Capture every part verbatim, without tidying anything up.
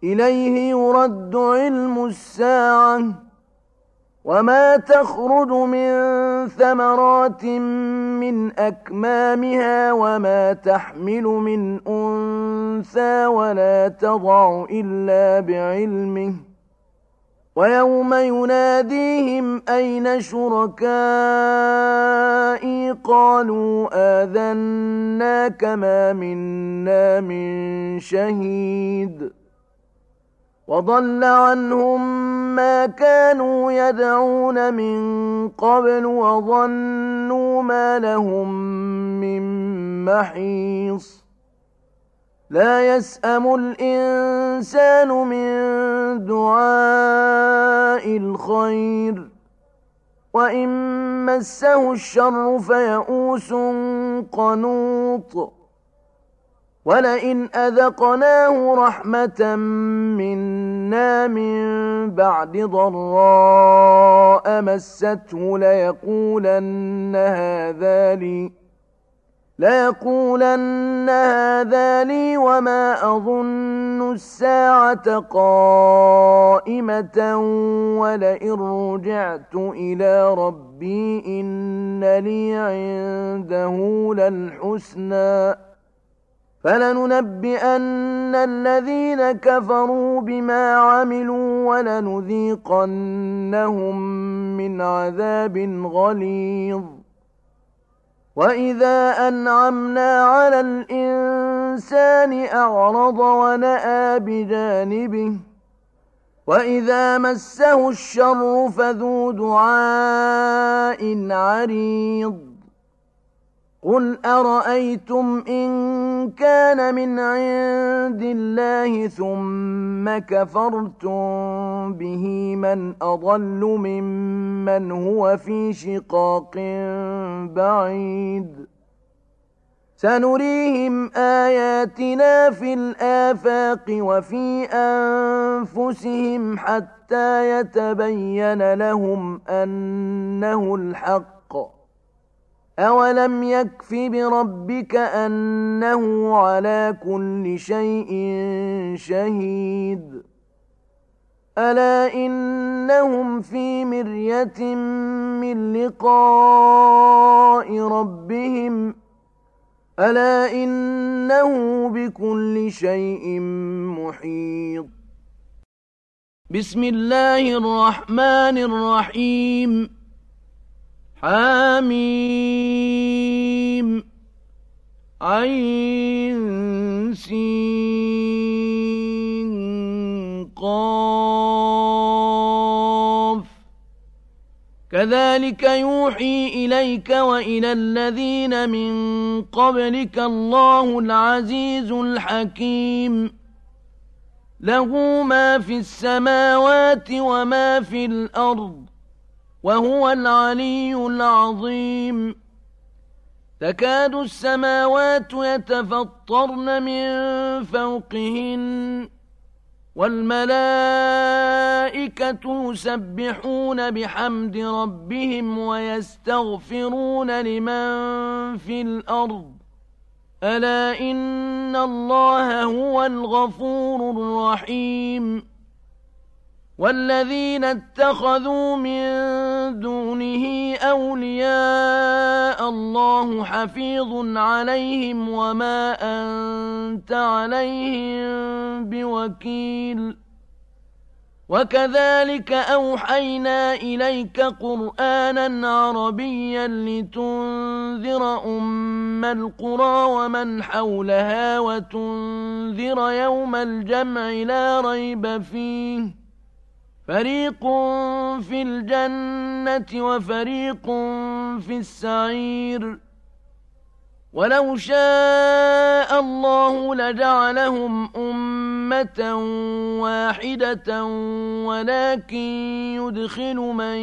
إليه يرد علم الساعة وما تخرج من ثمرات من أكمامها وما تحمل من أنثى ولا تضع إلا بعلمه ويوم يناديهم أين شركائي قالوا آذناك ما منا من شهيد وضل عنهم ما كانوا يدعون من قبل وظنوا ما لهم من محيص لا يسأم الإنسان من دعاء الخير وإن مسه الشر فيئوس قنوط ولئن أذقناه رحمة منا من بعد ضراء مسته ليقولن هذا لي ليقولن هذا لي وما أظن الساعة قائمة ولئن رجعت إلى ربي إن لي عنده للحسنى فلننبئن الذين كفروا بما عملوا ولنذيقنهم من عذاب غليظ وإذا أنعمنا على الإنسان أعرض ونأى بجانبه وإذا مسه الشر فذو دعاء عريض قل أرأيتم إن كان من عند الله ثم كفرتم به من أضل ممن هو في شقاق بعيد سنريهم آياتنا في الآفاق وفي أنفسهم حتى يتبين لهم أنه الحق أولم يكف بربك أنه على كل شيء شهيد ألا إنهم في مرية من لقاء ربهم ألا إنه بكل شيء محيط بسم الله الرحمن الرحيم حميم عين سين قاف كذلك يوحي إليك وإلى الذين من قبلك الله العزيز الحكيم له ما في السماوات وما في الأرض وهو العلي العظيم تكاد السماوات يتفطرن من فوقهن والملائكة يسبحون بحمد ربهم ويستغفرون لمن في الأرض ألا إن الله هو الغفور الرحيم والذين اتخذوا من دونه أولياء الله حفيظ عليهم وما أنت عليهم بوكيل وكذلك أوحينا إليك قرآنا عربيا لتنذر أم القرى ومن حولها وتنذر يوم الجمع لا ريب فيه فريق في الجنة وفريق في السعير ولو شاء الله لجعلهم أمة واحدة ولكن يدخل من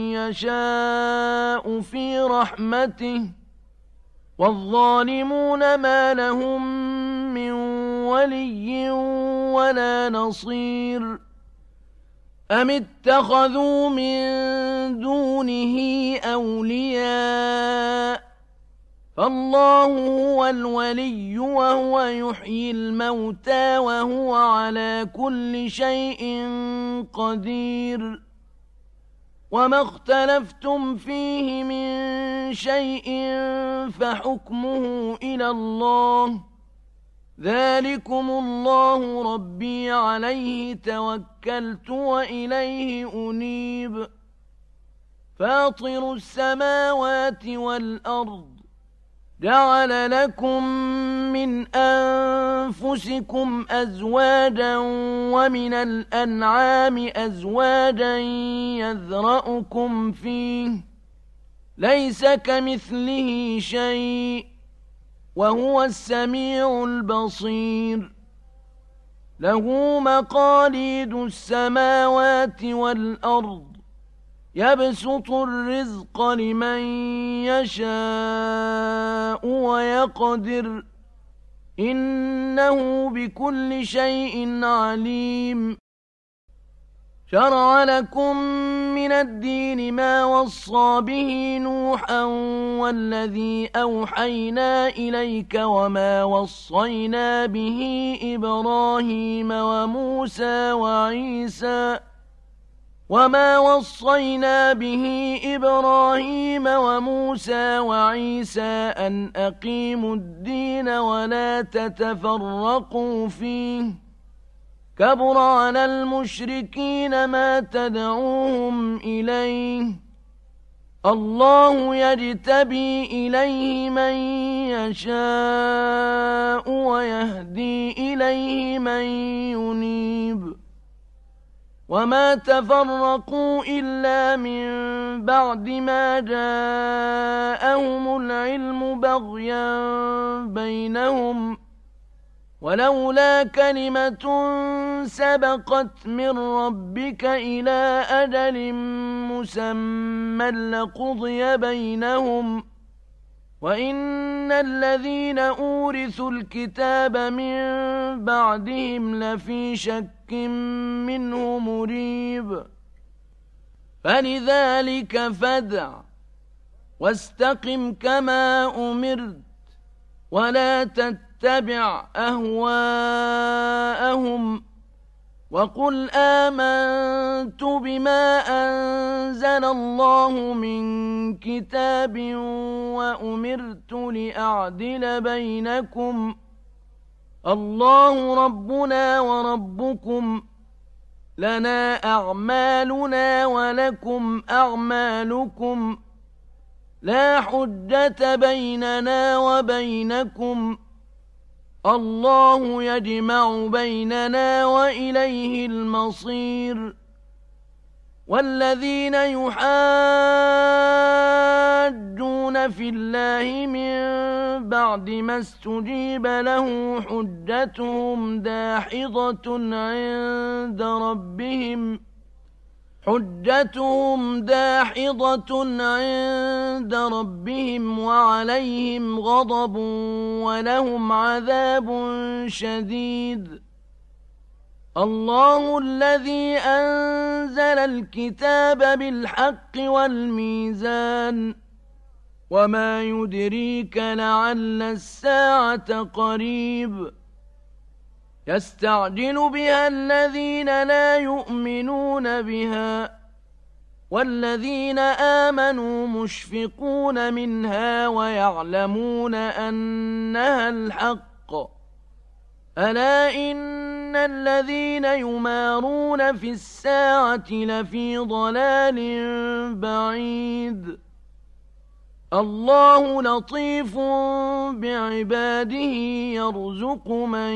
يشاء في رحمته والظالمون ما لهم من ولي ولا نصير أم اتخذوا من دونه أولياء فالله هو الولي وهو يحيي الموتى وهو على كل شيء قدير. وما اختلفتم فيه من شيء فحكمه إلى الله، ذلكم الله ربي عليه توكلت وإليه أنيب. فاطر السماوات والأرض، جعل لكم من أنفسكم أزواجا ومن الأنعام أزواجا يذرأكم فيه، ليس كمثله شيء وهو السميع البصير. له مقاليد السماوات والأرض، يبسط الرزق لمن يشاء ويقدر، إنه بكل شيء عليم. شرع لكم من الدين ما وصى به نوحا والذي أوحينا إليك وما وصينا به إبراهيم وموسى وعيسى وما وصينا به إبراهيم وموسى وعيسى أن أقيموا الدين ولا تتفرقوا فيه، كبر على المشركين ما تدعوهم إليه، الله يجتبي إليه من يشاء ويهدي إليه من ينيب. وما تفرقوا إلا من بعد ما جاءهم العلم بغيا بينهم، ولولا كلمة سبقت من ربك إلى أجل مسمى لقضي بينهم، وإن الذين أورثوا الكتاب من بعدهم لفي شك منه مريب. فلذلك فادع واستقم كما أمرت ولا تتبع أهواءهم، وقل آمنت بما أنزل الله من كتاب وأمرت لأعدل بينكم، الله ربنا وربكم، لنا أعمالنا ولكم أعمالكم، لا حجة بيننا وبينكم، الله يجمع بيننا وإليه المصير. والذين يحاجون في الله من بعد ما استجيب له حجتهم داحضة عند ربهم حجتهم داحضة عند ربهم وعليهم غضب ولهم عذاب شديد. الله الذي أنزل الكتاب بالحق والميزان، وما يدريك لعل الساعة قريب، يستعجل بها الذين لا يؤمنون بها، والذين آمنوا مشفقون منها ويعلمون أنها الحق. ألا إن الذين يمارون في الساعة لفي ضلال بعيد. الله لطيف بعباده يرزق من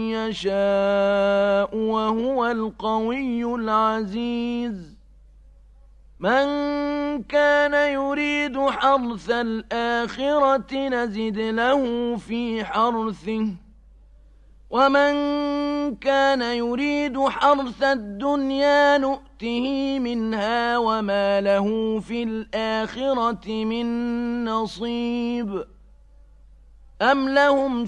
يشاء وهو القوي العزيز. من كان يريد حرث الآخرة نزد له في حرثه، ومن كان يريد حرث الدنيا نؤته منها وما له في الآخرة من نصيب. أم لهم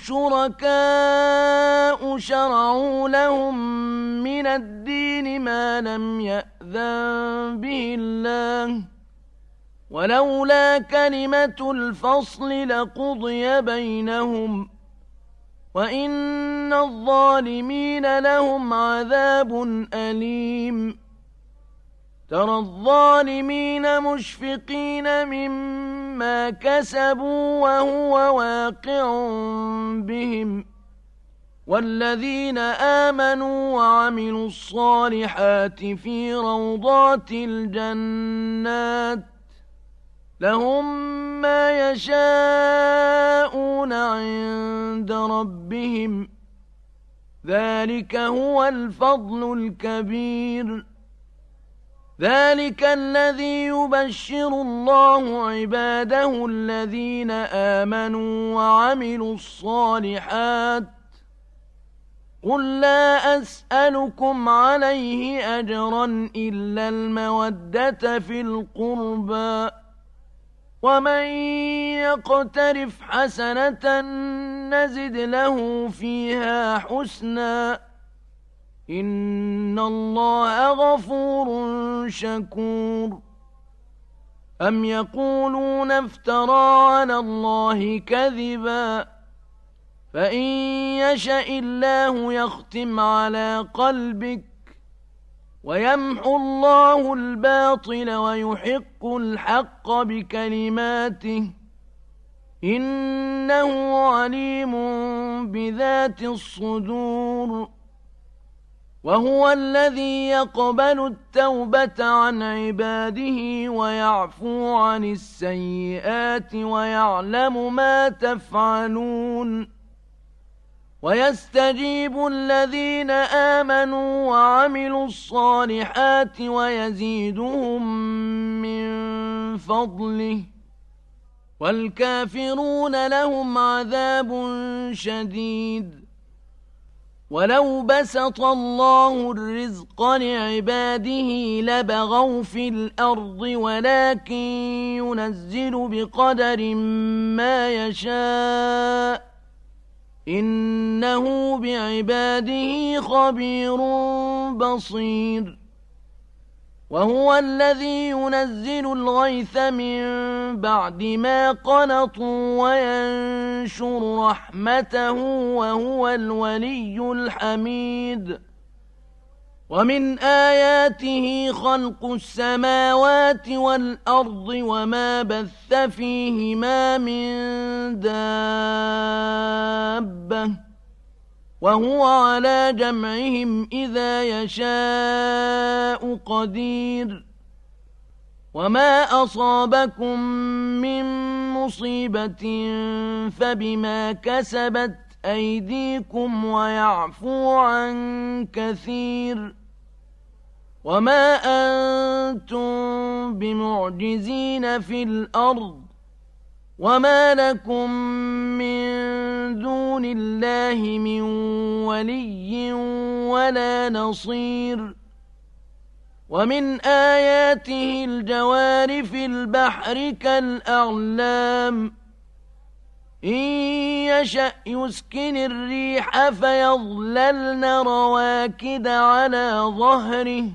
شركاء شرعوا لهم من الدين ما لم يأذن به الله، ولولا كلمة الفصل لقضي بينهم وإن الظالمين لهم عذاب أليم ترى الظالمين مشفقين مما كسبوا وهو واقع بهم والذين آمنوا وعملوا الصالحات في روضات الجنات لهم ما يشاءون عند ربهم ذلك هو الفضل الكبير ذلك الذي يبشر الله عباده الذين آمنوا وعملوا الصالحات قل لا أسألكم عليه أجرا إلا المودة في القربى ومن يقترف حسنة نزد له فيها حسنا إن الله غفور شكور أم يقولون افترى على الله كذبا فإن يشأ الله يختم على قلبك ويمحو الله الباطل ويحق الحق بكلماته إنه عليم بذات الصدور وهو الذي يقبل التوبة عن عباده ويعفو عن السيئات ويعلم ما تفعلون ويستجيب الذين آمنوا وعملوا الصالحات ويزيدهم من فضله والكافرون لهم عذاب شديد ولو بسط الله الرزق لعباده لبغوا في الأرض ولكن ينزل بقدر ما يشاء إنه بعباده خبير بصير وهو الذي ينزل الغيث من بعد ما قنطوا وينشر رحمته وهو الولي الحميد ومن آياته خلق السماوات والأرض وما بث فيهما من دابة وهو على جمعهم إذا يشاء قدير وما أصابكم من مصيبة فبما كسبت أيديكم ويعفو عن كثير وما أنتم بمعجزين في الأرض وما لكم من دون الله من ولي ولا نصير ومن آياته الجوار في البحر كالأعلام إن يشأ يسكن الريح فيظللن رواكد على ظهره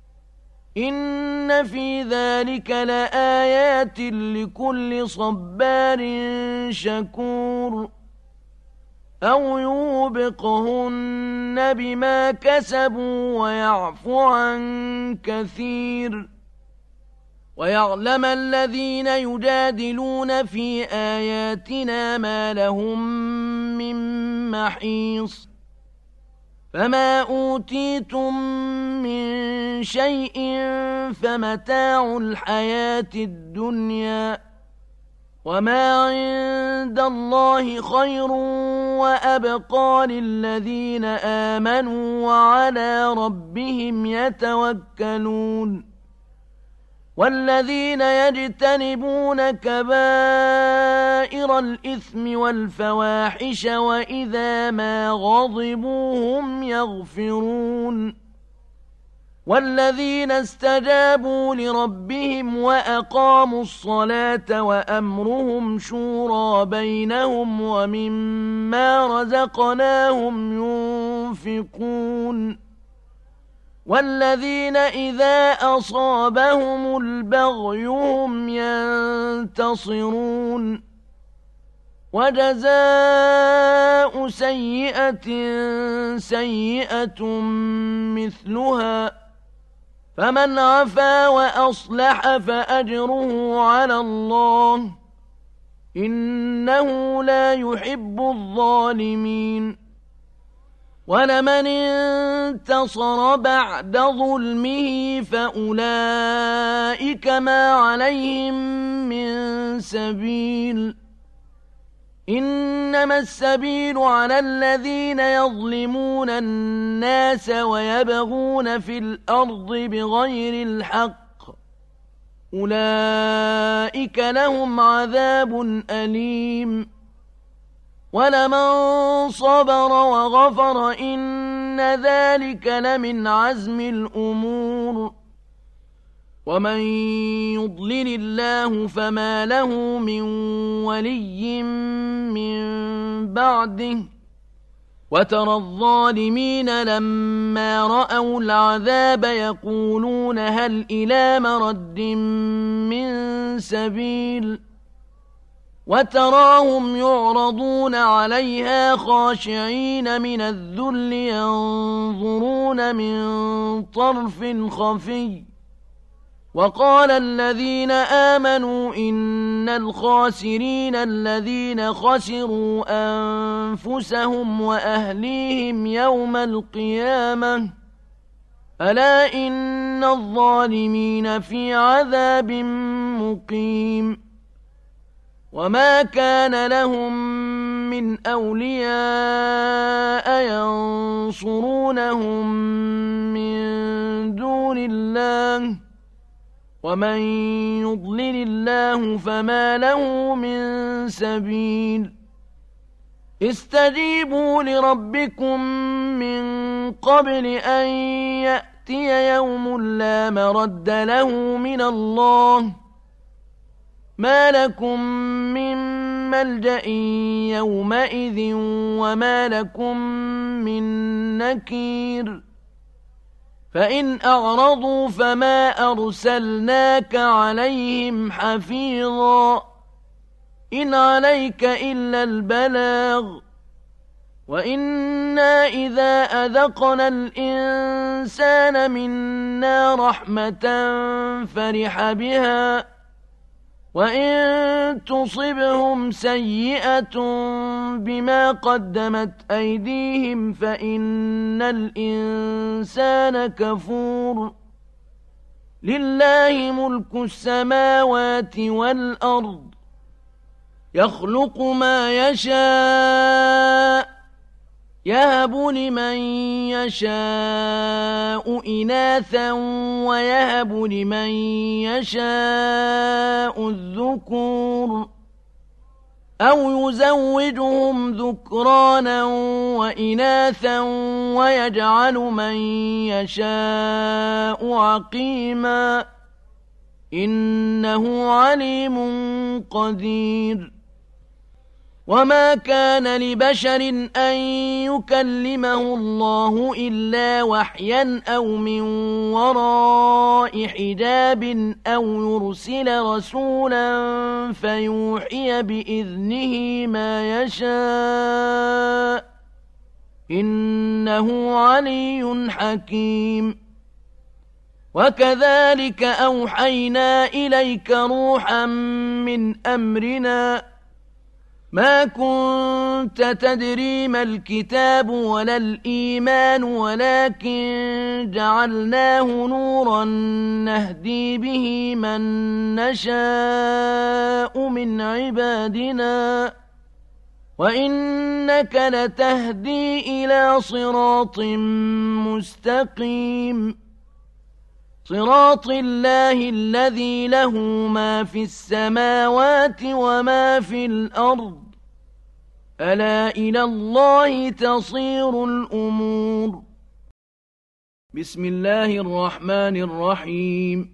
إن في ذلك لآيات لكل صبار شكور أو يوبقهن بما كسبوا ويعفو عن كثير ويعلم الذين يجادلون في آياتنا ما لهم من محيص فما أوتيتم من شيء فمتاع الحياة الدنيا وما عند الله خير وأبقى للذين آمنوا وعلى ربهم يتوكلون والذين يجتنبون كبائر الإثم والفواحش وإذا ما غضبوا هم يغفرون والذين استجابوا لربهم وأقاموا الصلاة وأمرهم شورى بينهم ومما رزقناهم ينفقون والذين إذا أصابهم البغي هم ينتصرون وجزاء سيئة سيئة مثلها فمن عفا وأصلح فأجره على الله إنه لا يحب الظالمين ولمن انتصر بعد ظلمه فأولئك ما عليهم من سبيل إنما السبيل على الذين يظلمون الناس ويبغون في الأرض بغير الحق أولئك لهم عذاب أليم ولمن صبر وغفر إن ذلك لمن عزم الأمور ومن يضلل الله فما له من ولي من بعده وترى الظالمين لما رأوا العذاب يقولون هل إلى مرد من سبيل وتراهم يعرضون عليها خاشعين من الذل ينظرون من طرف خفي وقال الذين آمنوا إن الخاسرين الذين خسروا أنفسهم وأهليهم يوم القيامة ألا إن الظالمين في عذاب مقيم وما كان لهم من أولياء ينصرونهم من دون الله ومن يضلل الله فما له من سبيل استجيبوا لربكم من قبل أن يأتي يوم لا مرد له من الله ما لكم من ملجأ يومئذ وما لكم من نكير فإن أعرضوا فما أرسلناك عليهم حفيظا إن عليك إلا البلاغ وإنا إذا أذقنا الإنسان منا رحمة فرح بها وإن تصبهم سيئة بما قدمت أيديهم فإن الإنسان كفور لله ملك السماوات والأرض يخلق ما يشاء يهب لمن يشاء إناثا ويهب لمن يشاء الذكور أو يزوجهم ذكرانا وإناثا ويجعل من يشاء عقيما إنه عليم قدير وما كان لبشر أن يكلمه الله إلا وحيا أو من وراء حجاب أو يرسل رسولا فيوحي بإذنه ما يشاء إنه علي حكيم وكذلك أوحينا إليك روحا من أمرنا ما كنت تدري ما الكتاب ولا الإيمان ولكن جعلناه نورا نهدي به من نشاء من عبادنا وإنك لتهدي إلى صراط مستقيم صراط الله الذي له ما في السماوات وما في الأرض ألا إلى الله تصير الأمور بسم الله الرحمن الرحيم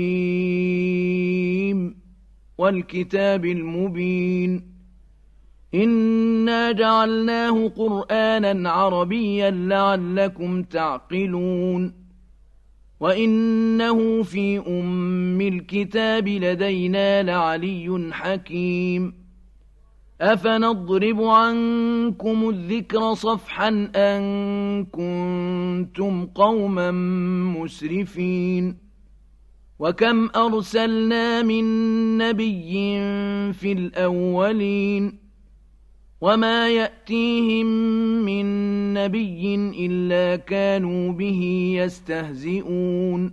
حميم والكتاب المبين إنا جعلناه قرآنا عربيا لعلكم تعقلون وإنه في أم الكتاب لدينا لعلي حكيم أفنضرب عنكم الذكر صفحا أن كنتم قوما مسرفين وكم أرسلنا من نبي في الأولين وما يأتيهم من نبي إلا كانوا به يستهزئون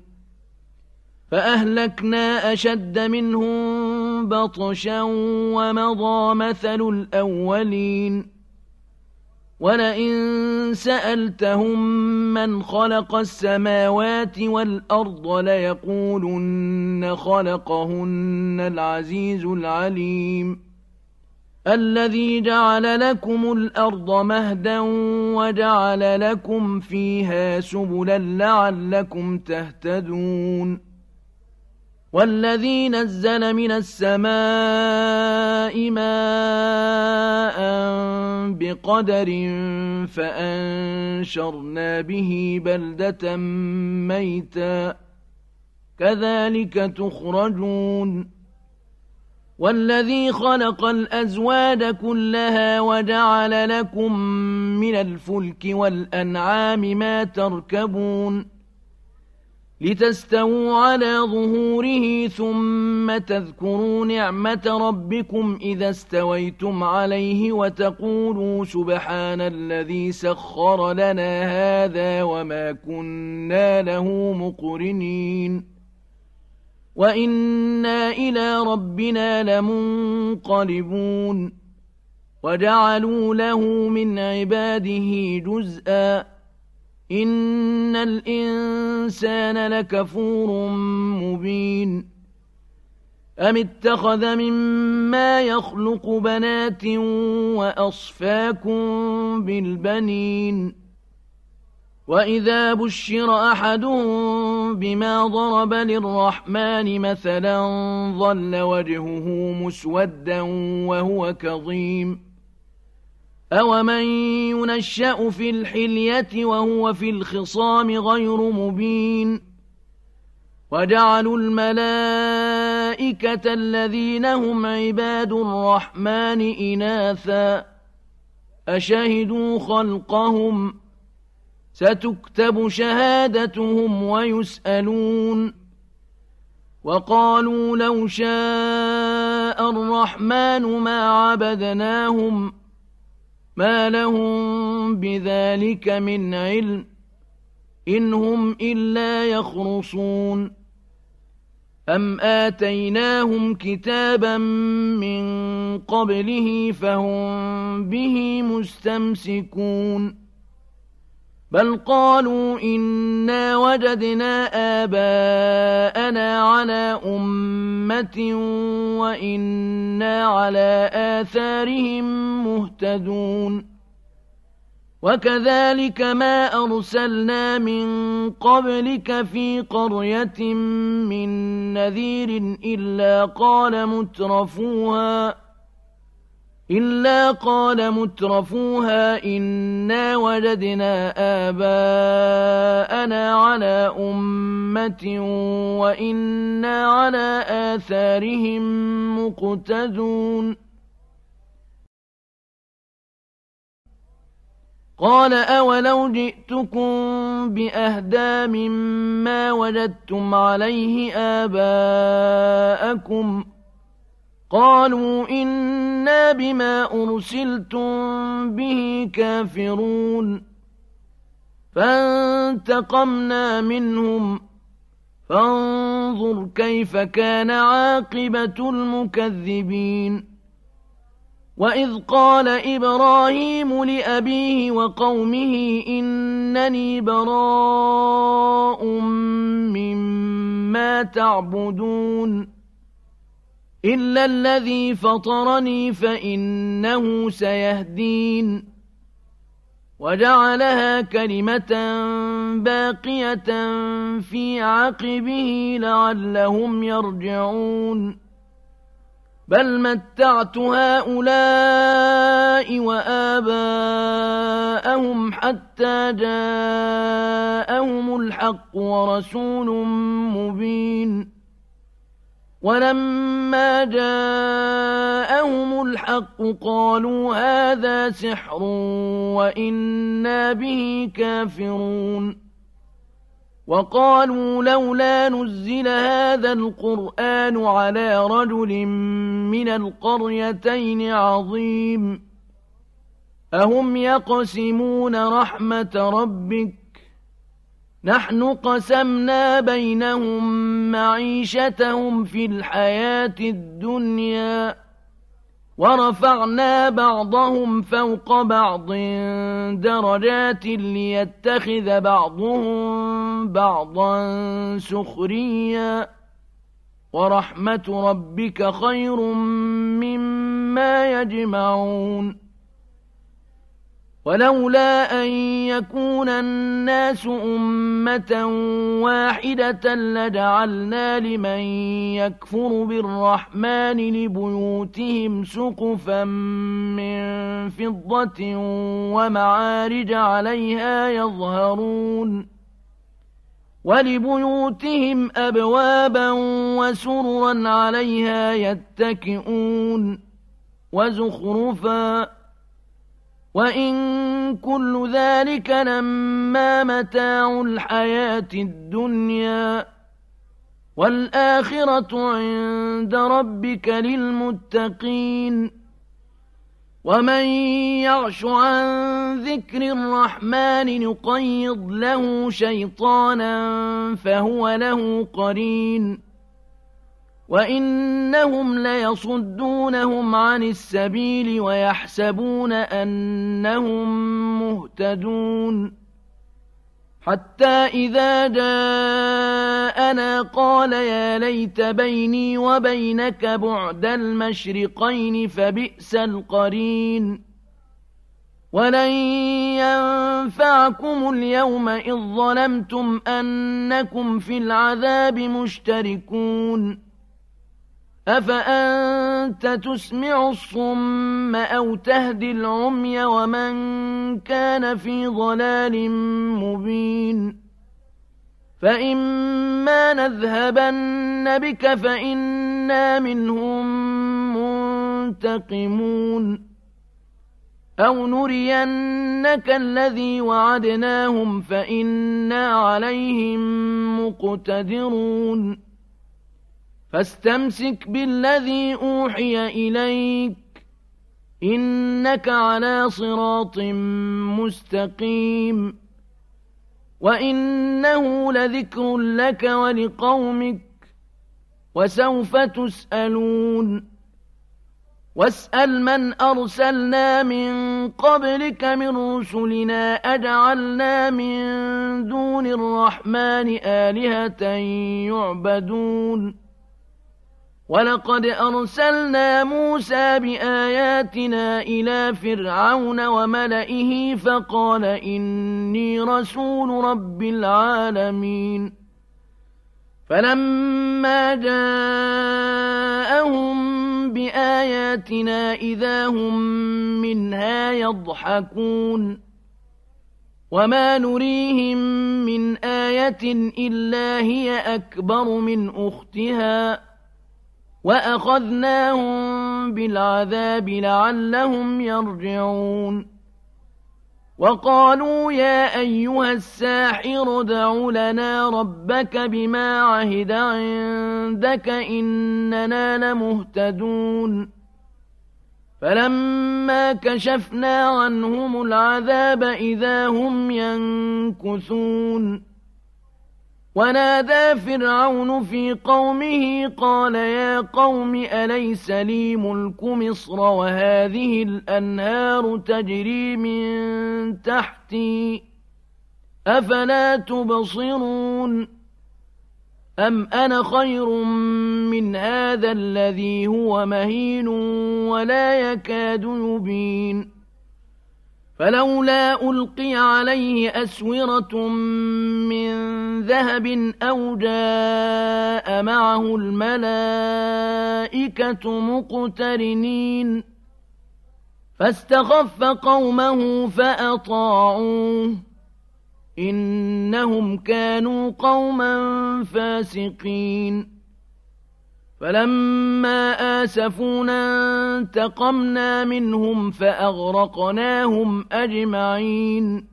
فأهلكنا أشد منهم بطشا ومضى مثل الأولين ولئن سألتهم من خلق السماوات والأرض ليقولن خلقهن العزيز العليم الذي جعل لكم الأرض مهدا وجعل لكم فيها سبلا لعلكم تهتدون والذي نزل من السماء ماء بقدر فأنشرنا به بلدة ميتا كذلك تخرجون والذي خلق الأزواج كلها وجعل لكم من الفلك والأنعام ما تركبون لتستووا على ظهوره ثم تذكروا نعمة ربكم إذا استويتم عليه وتقولوا سبحان الذي سخر لنا هذا وما كنا له مقرنين وإنا إلى ربنا لمنقلبون وجعلوا له من عباده جزءا إن الإنسان لكفور مبين أم اتخذ مما يخلق بنات وأصفاكم بالبنين وإذا بشر أحدهم بما ضرب للرحمن مثلا ظل وجهه مسودا وهو كظيم أومن ينشأ في الحلية وهو في الخصام غير مبين وجعلوا الملائكة الذين هم عباد الرحمن إناثا أشهدوا خلقهم ستكتب شهادتهم ويسألون وقالوا لو شاء الرحمن ما عبدناهم ما لهم بذلك من علم إن هم إلا يخرصون أم آتيناهم كتابا من قبله فهم به مستمسكون بل قالوا إنا وجدنا آباءنا على أمة وإنا على آثارهم مهتدون وكذلك ما أرسلنا من قبلك في قرية من نذير إلا قال مترفوها إلا قال مترفوها إنا وجدنا آباءنا على أمة وإنا على آثارهم مقتدون قال أولو جئتكم بأهدى مما وجدتم عليه آباءكم قالوا إنا بما أرسلتم به كافرون فانتقمنا منهم فانظر كيف كان عاقبة المكذبين وإذ قال إبراهيم لأبيه وقومه إنني براء مما تعبدون إلا الذي فطرني فإنه سيهدين وجعلها كلمة باقية في عقبه لعلهم يرجعون بل متعت هؤلاء وآباءهم حتى جاءهم الحق ورسول مبين ولما جاءهم الحق قالوا هذا سحر وإنا به كافرون وقالوا لولا نزل هذا القرآن على رجل من القريتين عظيم أهم يقسمون رحمة ربك نحن قسمنا بينهم معيشتهم في الحياة الدنيا ورفعنا بعضهم فوق بعض درجات ليتخذ بعضهم بعضا سخريا ورحمة ربك خير مما يجمعون ولولا أن يكون الناس أمة واحدة لجعلنا لمن يكفر بالرحمن لبيوتهم سقفا من فضة ومعارج عليها يظهرون ولبيوتهم أبوابا وسررا عليها يتكئون وزخرفا وإن كل ذلك لما متاع الحياة الدنيا والآخرة عند ربك للمتقين ومن يعش عن ذكر الرحمن نقيض له شيطانا فهو له قرين وإنهم ليصدونهم عن السبيل ويحسبون أنهم مهتدون حتى إذا جاءنا قال يا ليت بيني وبينك بعد المشرقين فبئس القرين ولن ينفعكم اليوم إذ ظلمتم أنكم في العذاب مشتركون أفأنت تسمع الصم أو تهدي العمي ومن كان في ضلال مبين فإما نذهبن بك فإنا منهم منتقمون أو نرينك الذي وعدناهم فإنا عليهم مقتدرون فاستمسك بالذي أوحي إليك إنك على صراط مستقيم وإنه لذكر لك ولقومك وسوف تسألون واسأل من أرسلنا من قبلك من رسلنا أجعلنا من دون الرحمن آلهة يعبدون ولقد أرسلنا موسى بآياتنا إلى فرعون وملئه فقال إني رسول رب العالمين فلما جاءهم بآياتنا إذا هم منها يضحكون وما نريهم من آية إلا هي أكبر من أختها وأخذناهم بالعذاب لعلهم يرجعون وقالوا يا أيها الساحر ادع لنا ربك بما عهد عندك إننا لمهتدون فلما كشفنا عنهم العذاب إذا هم ينكثون ونادى فرعون في قومه قال يا قوم أليس لي ملك مصر وهذه الأنهار تجري من تحتي أفلا تبصرون أم أنا خير من هذا الذي هو مهين ولا يكاد يبين فلولا ألقي عليه أسورة من ذهب أو جاء معه الملائكة مقترنين فاستخف قومه فأطاعوه إنهم كانوا قوما فاسقين فلما آسفونا انتقمنا منهم فأغرقناهم أجمعين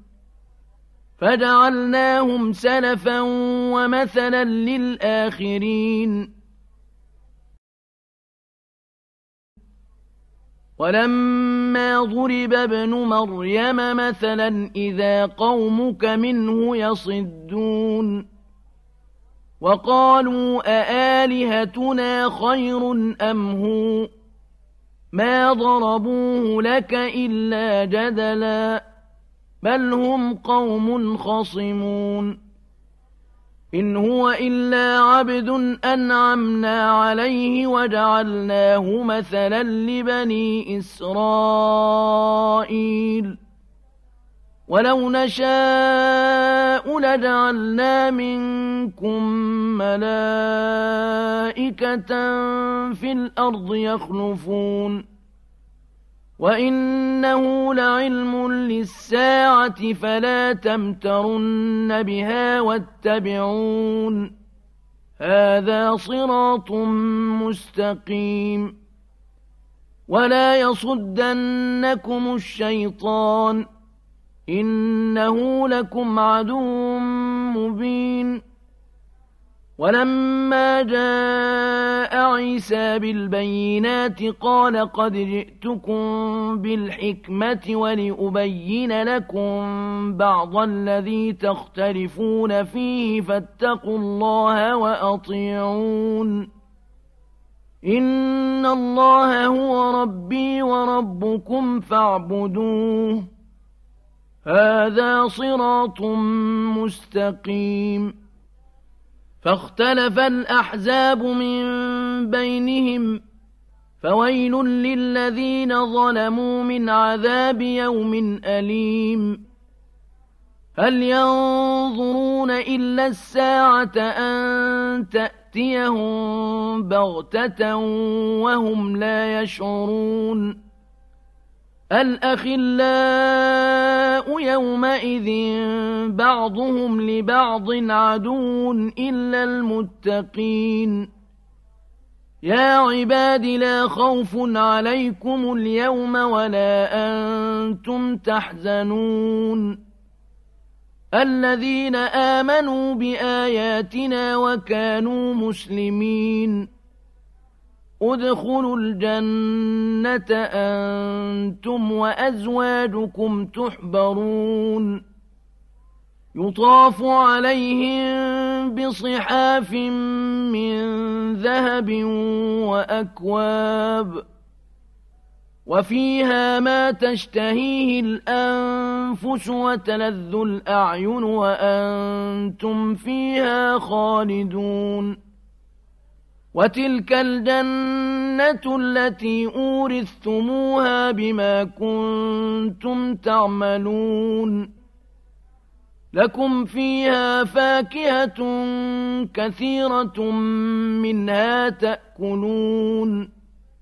فجعلناهم سلفا ومثلا للآخرين ولما ضرب ابن مريم مثلا إذا قومك منه يصدون وقالوا أآلهتنا خير أم هو ما ضربوه لك إلا جدلا بل هم قوم خصمون إن هو إلا عبد أنعمنا عليه وجعلناه مثلا لبني إسرائيل ولو نشاء لجعلنا منكم ملائكة في الأرض يخلفون وإنه لعلم للساعة فلا تمترن بها واتبعون هذا صراط مستقيم ولا يصدنكم الشيطان إنه لكم عدو مبين ولما جاء عيسى بالبينات قال قد جئتكم بالحكمة ولأبين لكم بعض الذي تختلفون فيه فاتقوا الله وأطيعون إن الله هو ربي وربكم فاعبدوه هذا صراط مستقيم فاختلف الأحزاب من بينهم فويل للذين ظلموا من عذاب يوم أليم هل ينظرون إلا الساعة أن تأتيهم بغتة وهم لا يشعرون الأخلاء يومئذ بعضهم لبعض عدو إلا المتقين يا عباد لا خوف عليكم اليوم ولا أنتم تحزنون الذين آمنوا بآياتنا وكانوا مسلمين ادخلوا الجنة أنتم وأزواجكم تحبرون يطاف عليهم بصحاف من ذهب وأكواب وفيها ما تشتهيه الأنفس وتلذ الأعين وأنتم فيها خالدون وتلك الجنة التي أورثتموها بما كنتم تعملون لكم فيها فاكهة كثيرة منها تأكلون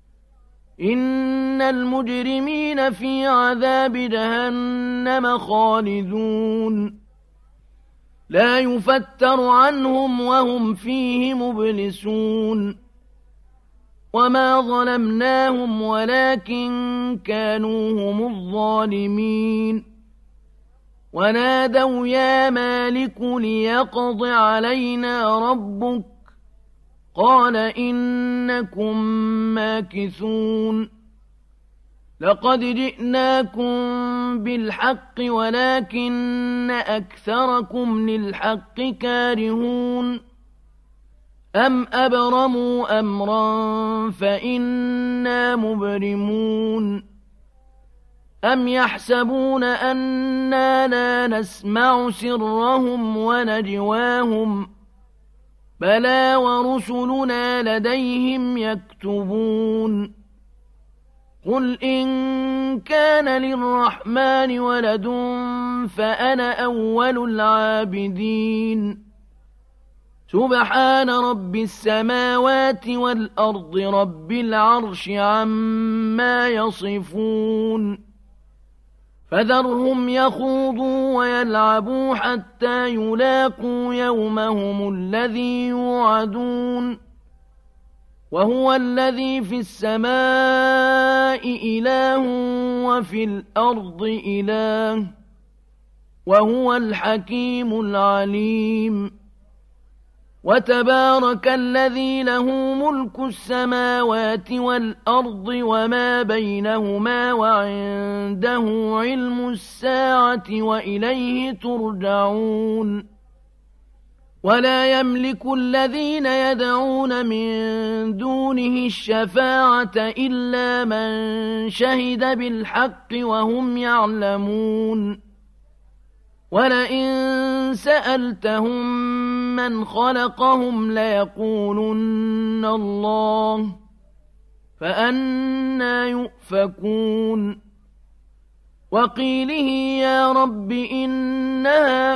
إن المجرمين في عذاب جهنم خالدون لا يفتر عنهم وهم فيه مبلسون وما ظلمناهم ولكن كانوا هم الظالمين ونادوا يا مالك ليقض علينا ربك قال إنكم ماكثون لقد جئناكم بالحق ولكن أكثركم للحق كارهون أم أبرموا أمرا فإنا مبرمون أم يحسبون أنا لا نسمع سرهم ونجواهم بلى ورسلنا لديهم يكتبون قل إن كان للرحمن ولد فأنا أول العابدين سبحان رب السماوات والأرض رب العرش عما يصفون فذرهم يخوضوا ويلعبوا حتى يلاقوا يومهم الذي يوعدون وهو الذي في السماء إله وفي الأرض إله وهو الحكيم العليم وتبارك الذي له ملك السماوات والأرض وما بينهما وعنده علم الساعة وإليه ترجعون ولا يملك الذين يدعون من دونه الشفاعة إلا من شهد بالحق وهم يعلمون ولئن سألتهم من خلقهم ليقولن الله فأنى يؤفكون وقيله يا رب إن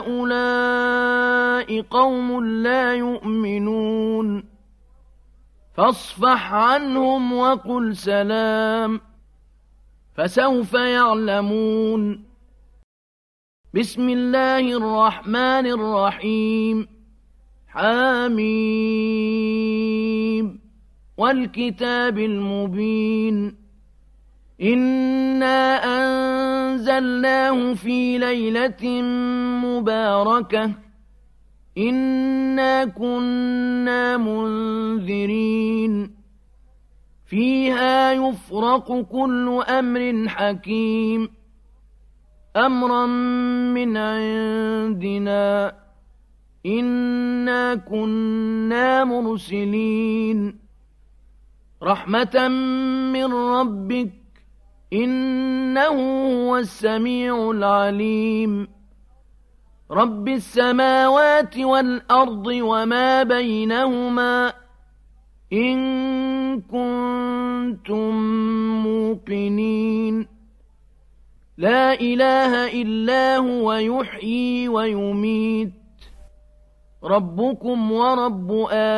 هؤلاء قوم لا يؤمنون فاصفح عنهم وقل سلام فسوف يعلمون بسم الله الرحمن الرحيم حاميم والكتاب المبين إنا أنزلناه في ليلة مباركة إنا كنا منذرين فيها يفرق كل أمر حكيم أمرا من عندنا إنا كنا مرسلين رحمة من ربك إنه هو السميع العليم رب السماوات والأرض وما بينهما إن كنتم موقنين لا إله إلا هو يحيي ويميت ربكم ورب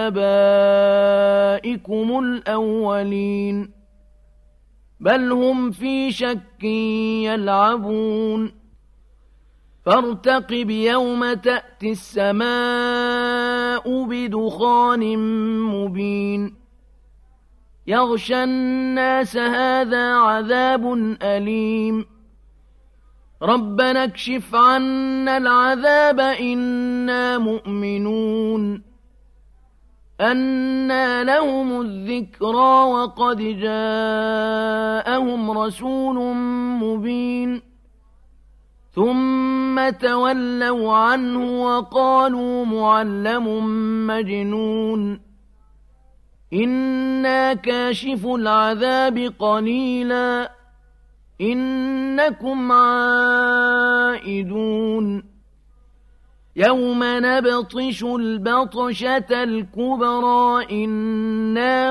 آبائكم الأولين بل هم في شك يلعبون فارتقب يوم تأتي السماء بدخان مبين يغشى الناس هذا عذاب أليم ربنا اكشف عنا العذاب إنا مؤمنون أنى لهم الذكرى وقد جاءهم رسول مبين ثم تولوا عنه وقالوا معلم مجنون إنا كاشف العذاب قليلا إنكم عائدون يوم نبطش البطشة الكبرى إنا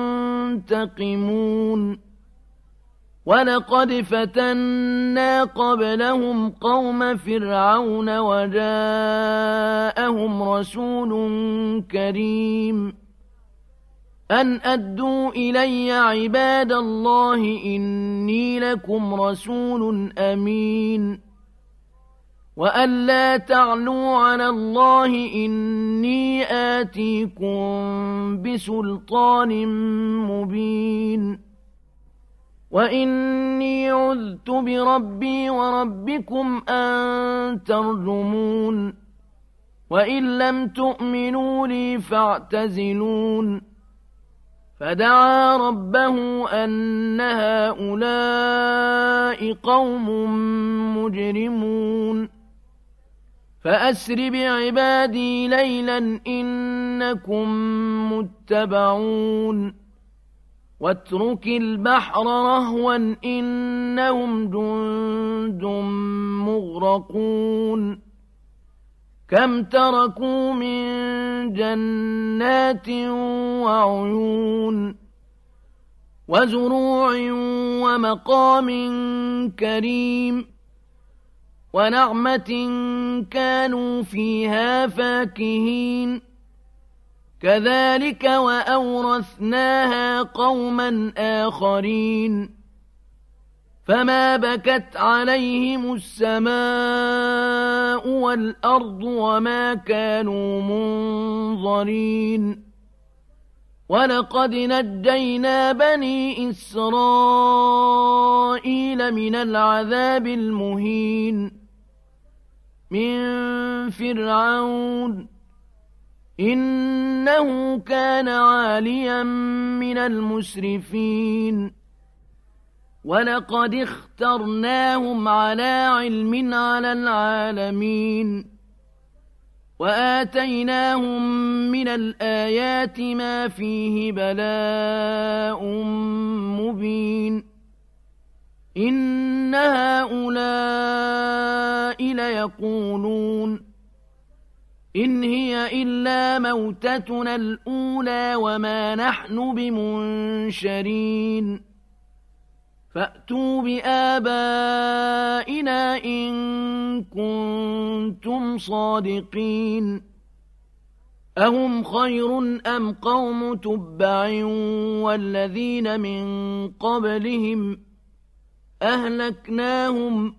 منتقمون ولقد فتنا قبلهم قوم فرعون وجاءهم رسول كريم أن أدوا إلي عباد الله إني لكم رسول أمين وأن لا تعلوا على الله إني آتيكم بسلطان مبين وإني عذت بربي وربكم أن ترجمون وإن لم تؤمنوا لي فاعتزلون فدعا ربه أن هؤلاء قوم مجرمون فأسر بعبادي ليلا إنكم متبعون واترك البحر رهوا إنهم جند مغرقون كم تركوا من جنات وعيون وزروع ومقام كريم ونعمة كانوا فيها فاكهين كذلك وأورثناها قوما آخرين فما بكت عليهم السماء والأرض وما كانوا منظرين ولقد نجينا بني إسرائيل من العذاب المهين من فرعون إنه كان عاليا من المسرفين ولقد اخترناهم على علم على العالمين وآتيناهم من الآيات ما فيه بلاء مبين إن هؤلاء ليقولون إن هي إلا موتتنا الأولى وما نحن بمنشرين فأتوا بآبائنا إن كنتم صادقين أهم خير أم قوم تبع والذين من قبلهم أهلكناهم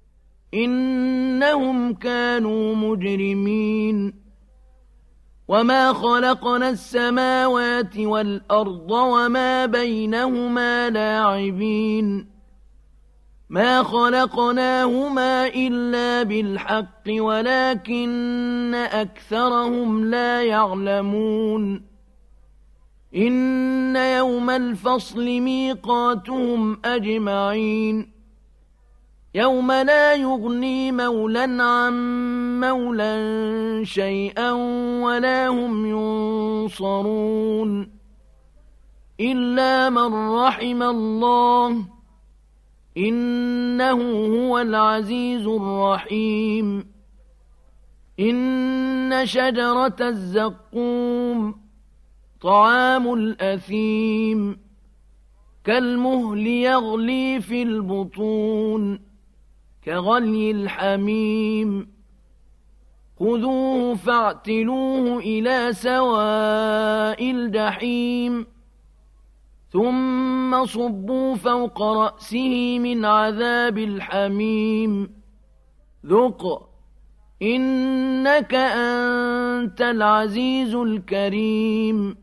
إنهم كانوا مجرمين وما خلقنا السماوات والأرض وما بينهما لاعبين ما خلقناهما إلا بالحق ولكن أكثرهم لا يعلمون إن يوم الفصل ميقاتهم أجمعين يوم لا يغني مولى عن مولى شيئا ولا هم ينصرون إلا من رحم الله إنه هو العزيز الرحيم إن شجرة الزقوم طعام الأثيم كالمهل يغلي في البطون كغلي الحميم خذوه فاعتلوه إلى سواء الجحيم ثم صبوا فوق رأسه من عذاب الحميم ذق إنك أنت العزيز الكريم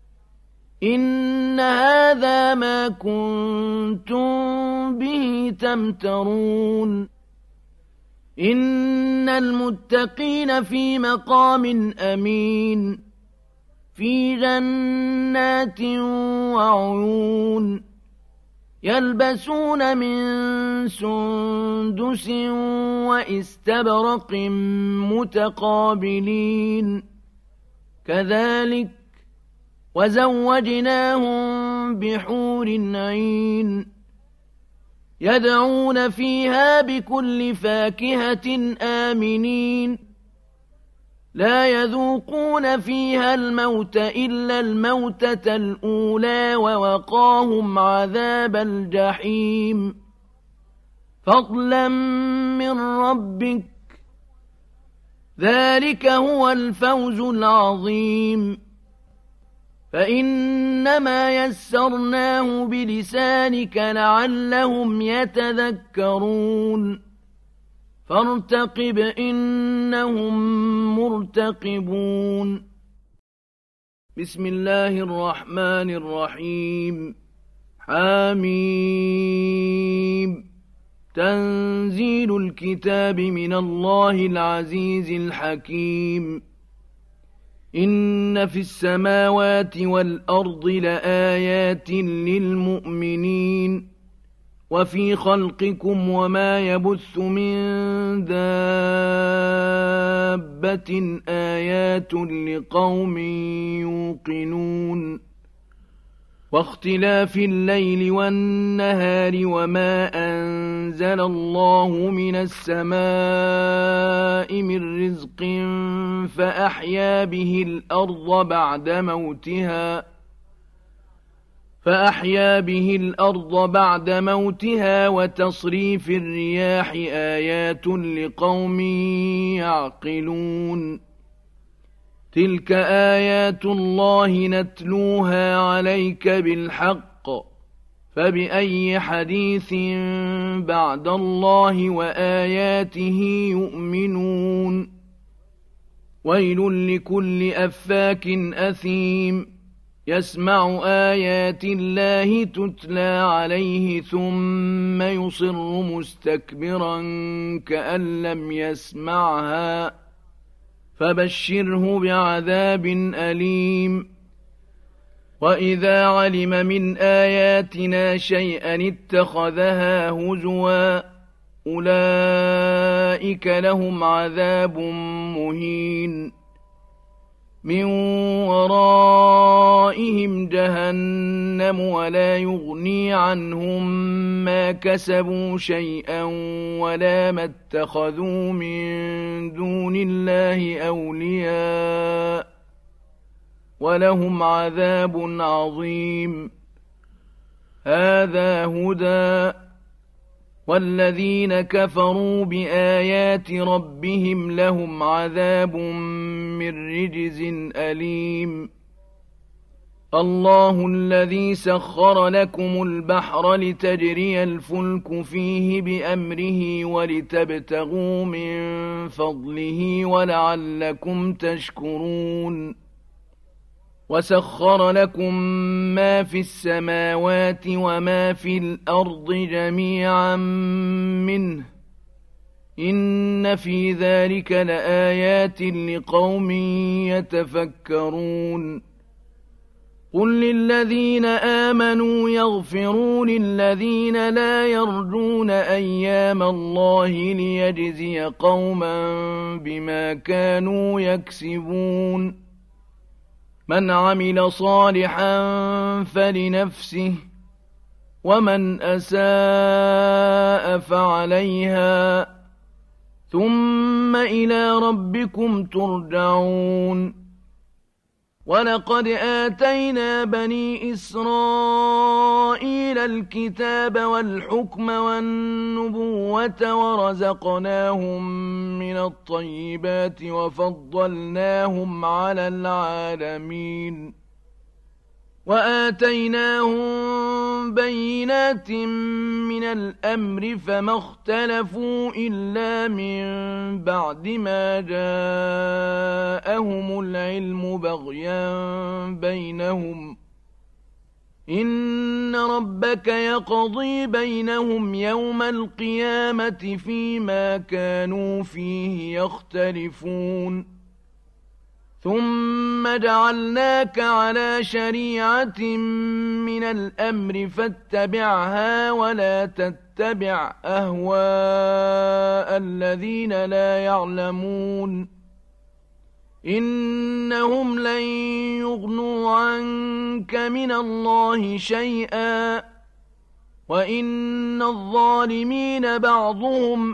إن هذا ما كنتم به تمترون إن المتقين في مقام أمين في جنات وعيون يلبسون من سندس وإستبرق متقابلين كذلك وزوجناهم بحور عين يدعون فيها بكل فاكهة آمنين لا يذوقون فيها الموت إلا الموتة الأولى ووقاهم عذاب الجحيم فضلا من ربك ذلك هو الفوز العظيم فإنما يسرناه بلسانك لعلهم يتذكرون فارتقب إنهم مرتقبون بسم الله الرحمن الرحيم حميم تنزيل الكتاب من الله العزيز الحكيم إن في السماوات والأرض لآيات للمؤمنين وفي خلقكم وما يبث من دابة آيات لقوم يوقنون واختلاف الليل والنهار وما أنزل الله من السماء من رزق فأحيا به الأرض بعد موتها فأحيا به الأرض بعد موتها وتصريف الرياح آيات لقوم يعقلون تلك آيات الله نتلوها عليك بالحق فبأي حديث بعد الله وآياته يؤمنون ويل لكل أفاك أثيم يسمع آيات الله تتلى عليه ثم يصر مستكبرا كأن لم يسمعها فبشره بعذاب أليم وإذا علم من آياتنا شيئا اتخذها هزوا أولئك لهم عذاب مهين من ورائهم جهنم ولا يغني عنهم ما كسبوا شيئا ولا ما اتخذوا من دون الله أولياء ولهم عذاب عظيم هذا هدى والذين كفروا بآيات ربهم لهم عذاب من رجز أليم الله الذي سخر لكم البحر لتجري الفلك فيه بأمره ولتبتغوا من فضله ولعلكم تشكرون وسخر لكم ما في السماوات وما في الأرض جميعا منه إن في ذلك لآيات لقوم يتفكرون قل للذين آمنوا يغفروا للذين لا يرجون أيام الله ليجزي قوما بما كانوا يكسبون من عمل صالحا فلنفسه ومن أساء فعليها ثم إلى ربكم ترجعون ولقد آتينا بني إسرائيل الكتاب والحكم والنبوة ورزقناهم من الطيبات وفضلناهم على العالمين وآتيناهم بينات من الأمر فما اختلفوا إلا من بعد ما جاءهم العلم بغيا بينهم إن ربك يقضي بينهم يوم القيامة فيما كانوا فيه يختلفون ثم جعلناك على شريعة من الأمر فاتبعها ولا تتبع أهواء الذين لا يعلمون إنهم لن يغنوا عنك من الله شيئا وإن الظالمين بعضهم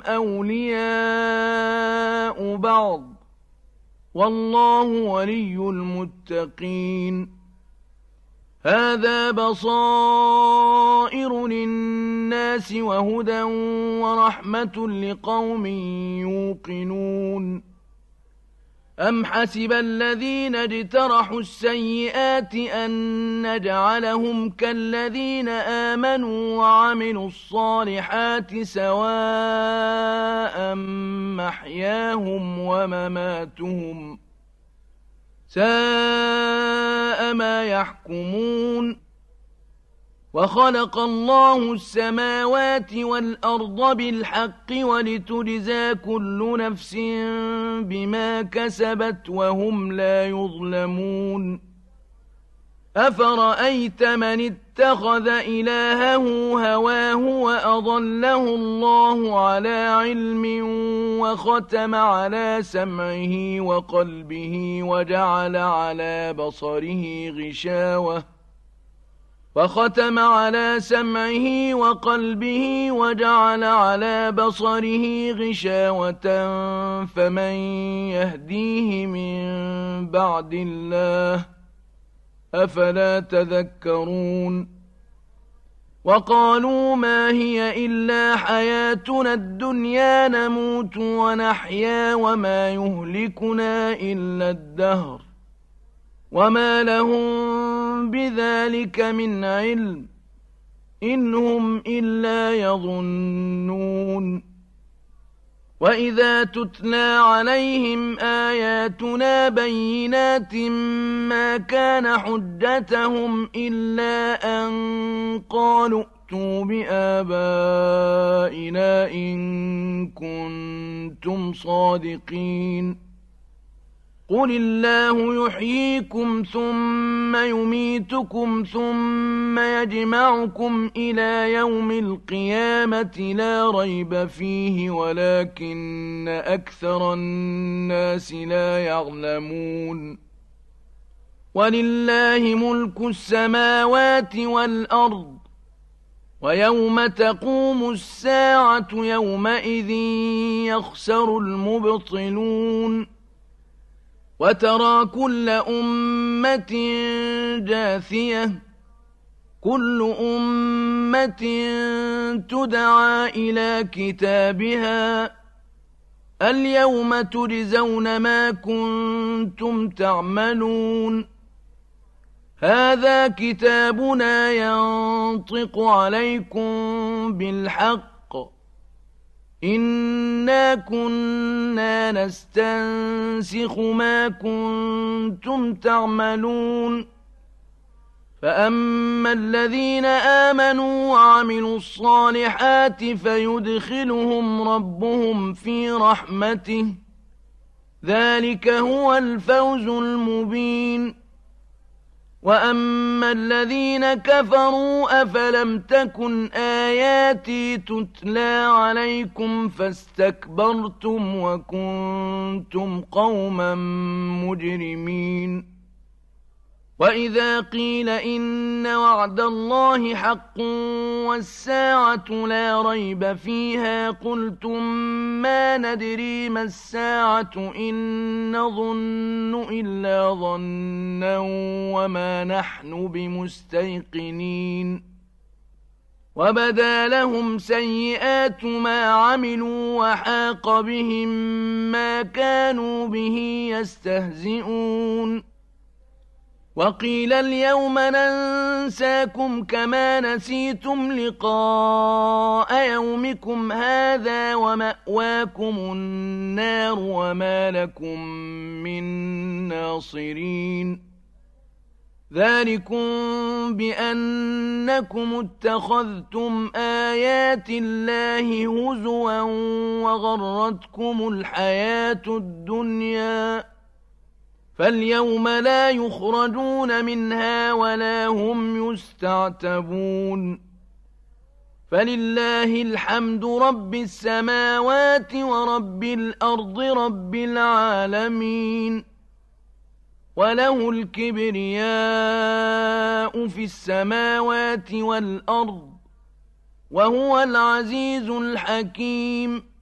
أولياء بعض والله ولي المتقين هذا بصائر للناس وهدى ورحمة لقوم يوقنون أم حسب الذين اجترحوا السيئات أن نجعلهم كالذين آمنوا وعملوا الصالحات سواء محياهم ومماتهم ساء ما يحكمون وخلق الله السماوات والأرض بالحق ولتجزى كل نفس بما كسبت وهم لا يظلمون أفرأيت من اتخذ إلهه هواه وأضله الله على علم وختم على سمعه وقلبه وجعل على بصره غشاوة وختم على سمعه وقلبه وجعل على بصره غشاوة فمن يهديه من بعد الله أفلا تذكرون وقالوا ما هي إلا حياتنا الدنيا نموت ونحيا وما يهلكنا إلا الدهر وما لهم بذلك من علم إن هم إلا يظنون وإذا تتلى عليهم آياتنا بينات ما كان حجتهم إلا أن قالوا ائتوا بآبائنا إن كنتم صادقين قل الله يحييكم ثم يميتكم ثم يجمعكم إلى يوم القيامة لا ريب فيه ولكن أكثر الناس لا يعلمون ولله ملك السماوات والأرض ويوم تقوم الساعة يومئذ يخسر المبطلون وترى كل أمة جاثية كل أمة تدعى إلى كتابها اليوم تجزون ما كنتم تعملون هذا كتابنا ينطق عليكم بالحق إنا كنا نستنسخ ما كنتم تعملون فأما الذين آمنوا وعملوا الصالحات فيدخلهم ربهم في رحمته ذلك هو الفوز المبين وأما الذين كفروا أفلم تكن آياتي تتلى عليكم فاستكبرتم وكنتم قوما مجرمين وإذا قيل إن وعد الله حق والساعة لا ريب فيها قلتم ما ندري ما الساعة إن نظن إلا ظنا وما نحن بمستيقنين وبدا لهم سيئات ما عملوا وحاق بهم ما كانوا به يستهزئون وقيل اليوم ننساكم كما نسيتم لقاء يومكم هذا ومأواكم النار وما لكم من ناصرين ذلكم بأنكم اتخذتم آيات الله هزوا وغرتكم الحياة الدنيا فاليوم لا يخرجون منها ولا هم يستعتبون فلله الحمد رب السماوات ورب الأرض رب العالمين وله الكبرياء في السماوات والأرض وهو العزيز الحكيم